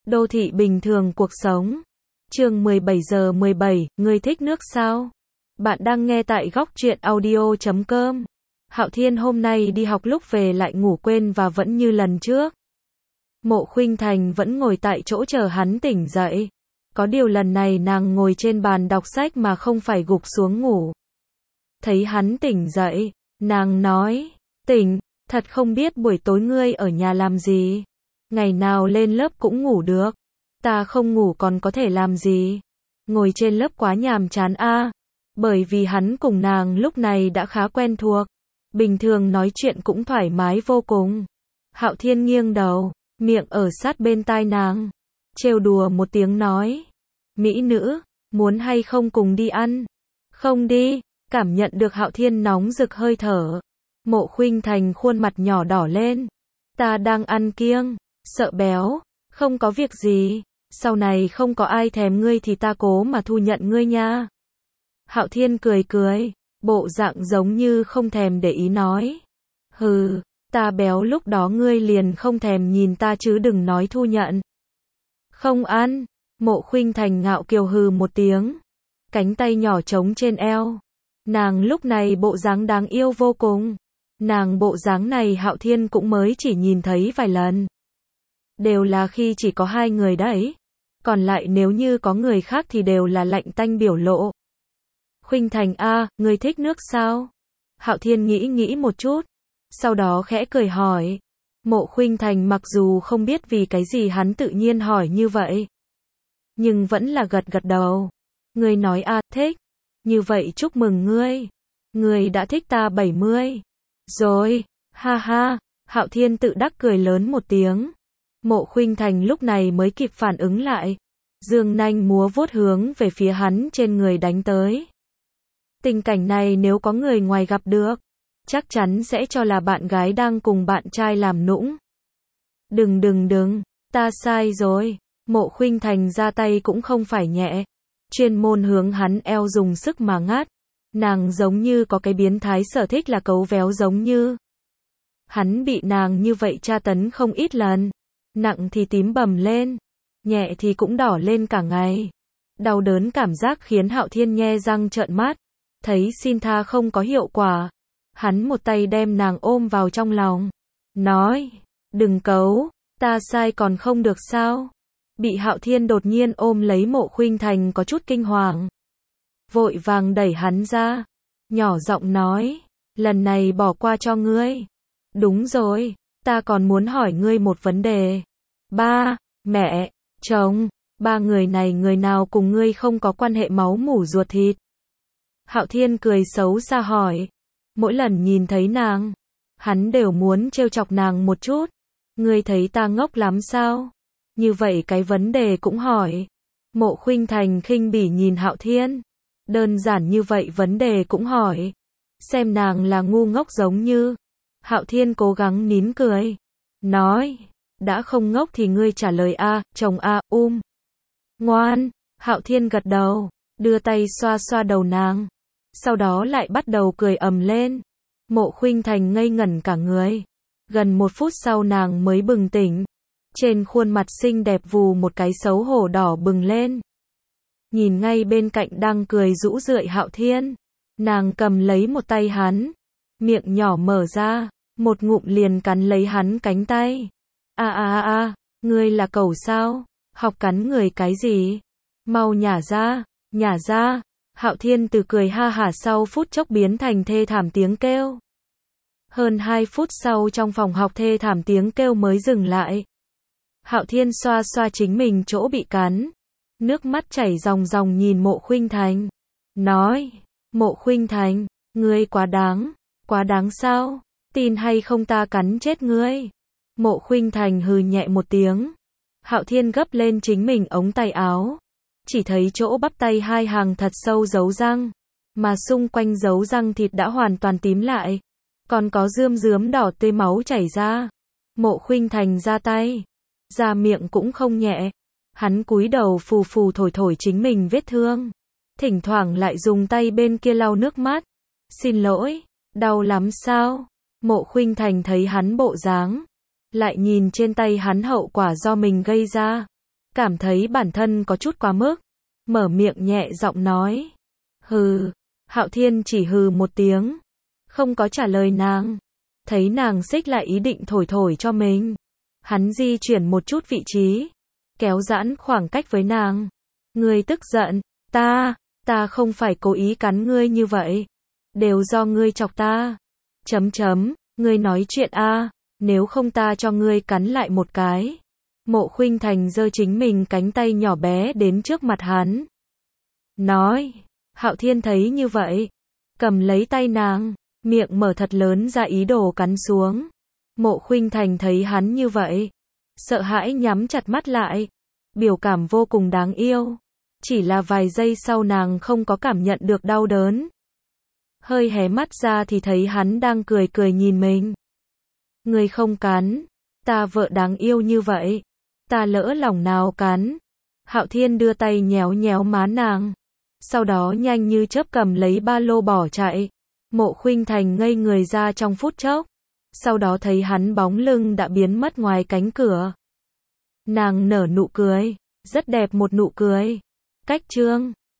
Đô thị bình thường cuộc sống. Chương 17:17, ngươi thích nước sao? Bạn đang nghe tại góc truyện audio.com. Hạo Thiên hôm nay đi học lúc về lại ngủ quên và vẫn như lần trước. Mộ Khuynh Thành vẫn ngồi tại chỗ chờ hắn tỉnh dậy. Có điều lần này nàng ngồi trên bàn đọc sách mà không phải gục xuống ngủ. Thấy hắn tỉnh dậy, nàng nói, tỉnh, thật không biết buổi tối ngươi ở nhà làm gì. Ngày nào lên lớp cũng ngủ được. Ta không ngủ còn có thể làm gì? Ngồi trên lớp quá nhàm chán a. Bởi vì hắn cùng nàng lúc này đã khá quen thuộc. Bình thường nói chuyện cũng thoải mái vô cùng. Hạo Thiên nghiêng đầu, miệng ở sát bên tai nàng. Trêu đùa một tiếng nói. Mỹ nữ, muốn hay không cùng đi ăn? Không đi. Cảm nhận được Hạo Thiên nóng rực hơi thở. Mộ Khuynh Thành khuôn mặt nhỏ đỏ lên. Ta đang ăn kiêng. Sợ béo, không có việc gì, sau này không có ai thèm ngươi thì ta cố mà thu nhận ngươi nha. Hạo Thiên cười cười, bộ dạng giống như không thèm để ý nói. Hừ, ta béo lúc đó ngươi liền không thèm nhìn ta chứ đừng nói thu nhận. Không ăn, Mộ Khuynh Thành ngạo kiều hừ một tiếng, cánh tay nhỏ trống trên eo. Nàng lúc này bộ dáng đáng yêu vô cùng. Nàng bộ dáng này Hạo Thiên cũng mới chỉ nhìn thấy vài lần. Đều là khi chỉ có hai người đấy. Còn lại nếu như có người khác thì đều là lạnh tanh biểu lộ. Khuynh Thành a, ngươi thích nước sao? Hạo Thiên nghĩ một chút. Sau đó khẽ cười hỏi. Mộ Khuynh Thành mặc dù không biết vì cái gì hắn tự nhiên hỏi như vậy. Nhưng vẫn là gật đầu. Ngươi nói a, thích. Như vậy chúc mừng ngươi. Ngươi đã thích ta 70. Rồi, ha ha. Hạo Thiên tự đắc cười lớn một tiếng. Mộ Khuynh Thành lúc này mới kịp phản ứng lại. Dương nanh múa vuốt hướng về phía hắn trên người đánh tới. Tình cảnh này nếu có người ngoài gặp được, chắc chắn sẽ cho là bạn gái đang cùng bạn trai làm nũng. Đừng, ta sai rồi. Mộ Khuynh Thành ra tay cũng không phải nhẹ. Chuyên môn hướng hắn eo dùng sức mà ngắt. Nàng giống như có cái biến thái sở thích là cấu véo giống như. Hắn bị nàng như vậy tra tấn không ít lần. Nặng thì tím bầm lên, nhẹ thì cũng đỏ lên cả ngày. Đau đớn cảm giác khiến Hạo Thiên nhe răng trợn mắt. Thấy xin tha không có hiệu quả. Hắn một tay đem nàng ôm vào trong lòng. Nói, đừng cấu, ta sai còn không được sao? Bị Hạo Thiên đột nhiên ôm lấy Mộ Khuynh Thành có chút kinh hoàng. Vội vàng đẩy hắn ra. Nhỏ giọng nói, lần này bỏ qua cho ngươi. Đúng rồi, ta còn muốn hỏi ngươi một vấn đề. Ba, mẹ, chồng, ba người này người nào cùng ngươi không có quan hệ máu mủ ruột thịt? Hạo Thiên cười xấu xa hỏi. Mỗi lần nhìn thấy nàng, hắn đều muốn trêu chọc nàng một chút. Ngươi thấy ta ngốc lắm sao? Như vậy cái vấn đề cũng hỏi. Mộ Khuynh Thành khinh bỉ nhìn Hạo Thiên. Đơn giản như vậy vấn đề cũng hỏi. Xem nàng là ngu ngốc giống như. Hạo Thiên cố gắng nín cười. Nói, đã không ngốc thì ngươi trả lời a, chồng a, Ngoan, Hạo Thiên gật đầu, đưa tay xoa xoa đầu nàng. Sau đó lại bắt đầu cười ầm lên. Mộ Khuynh Thành ngây ngẩn cả người. Gần 1 phút sau nàng mới bừng tỉnh. Trên khuôn mặt xinh đẹp vù một cái xấu hổ đỏ bừng lên. Nhìn ngay bên cạnh đang cười rũ rượi Hạo Thiên. Nàng cầm lấy một tay hắn. Miệng nhỏ mở ra. Một ngụm liền cắn lấy hắn cánh tay. Ngươi là cẩu sao? Học cắn người cái gì? Mau nhả ra. Hạo Thiên từ cười ha hả sau phút chốc biến thành thê thảm tiếng kêu. Hơn 2 phút sau trong phòng học thê thảm tiếng kêu mới dừng lại. Hạo Thiên xoa xoa chính mình chỗ bị cắn. Nước mắt chảy ròng ròng nhìn Mộ Khuynh Thành. Nói, Mộ Khuynh Thành, ngươi quá đáng sao? Tin hay không ta cắn chết ngươi. Mộ Khuynh Thành hừ nhẹ một tiếng. Hạo Thiên gấp lên chính mình ống tay áo. Chỉ thấy chỗ bắp tay hai hàng thật sâu dấu răng. Mà xung quanh dấu răng thịt đã hoàn toàn tím lại. Còn có rươm đỏ tươi máu chảy ra. Mộ Khuynh Thành ra tay. Ra miệng cũng không nhẹ. Hắn cúi đầu phù phù thổi chính mình vết thương. Thỉnh thoảng lại dùng tay bên kia lau nước mắt. Xin lỗi, đau lắm sao? Mộ Khuynh Thành thấy hắn bộ dáng, lại nhìn trên tay hắn hậu quả do mình gây ra. cảm thấy bản thân có chút quá mức, mở miệng nhẹ giọng nói. Hừ, Hạo Thiên chỉ hừ một tiếng, không có trả lời nàng. Thấy nàng xích lại ý định thổi thổi cho mình, hắn di chuyển một chút vị trí, kéo giãn khoảng cách với nàng. Ngươi tức giận, ta không phải cố ý cắn ngươi như vậy, đều do ngươi chọc ta. Ngươi nói chuyện a, nếu không ta cho ngươi cắn lại một cái. Mộ Khuynh Thành giơ chính mình cánh tay nhỏ bé đến trước mặt hắn. Nói, Hạo Thiên thấy như vậy, cầm lấy tay nàng, miệng mở thật lớn ra ý đồ cắn xuống. Mộ Khuynh Thành thấy hắn như vậy, sợ hãi nhắm chặt mắt lại, biểu cảm vô cùng đáng yêu. Chỉ là vài giây sau nàng không có cảm nhận được đau đớn. Hơi hé mắt ra thì thấy hắn đang cười cười nhìn mình. Ngươi không cắn, ta vợ đáng yêu như vậy, ta lỡ lòng nào cắn. Hạo Thiên đưa tay nhéo nhéo má nàng, sau đó nhanh như chớp cầm lấy ba lô bỏ chạy. Mộ Khuynh Thành ngây người ra trong phút chốc, sau đó thấy hắn bóng lưng đã biến mất ngoài cánh cửa. Nàng nở nụ cười, rất đẹp một nụ cười. Cách chương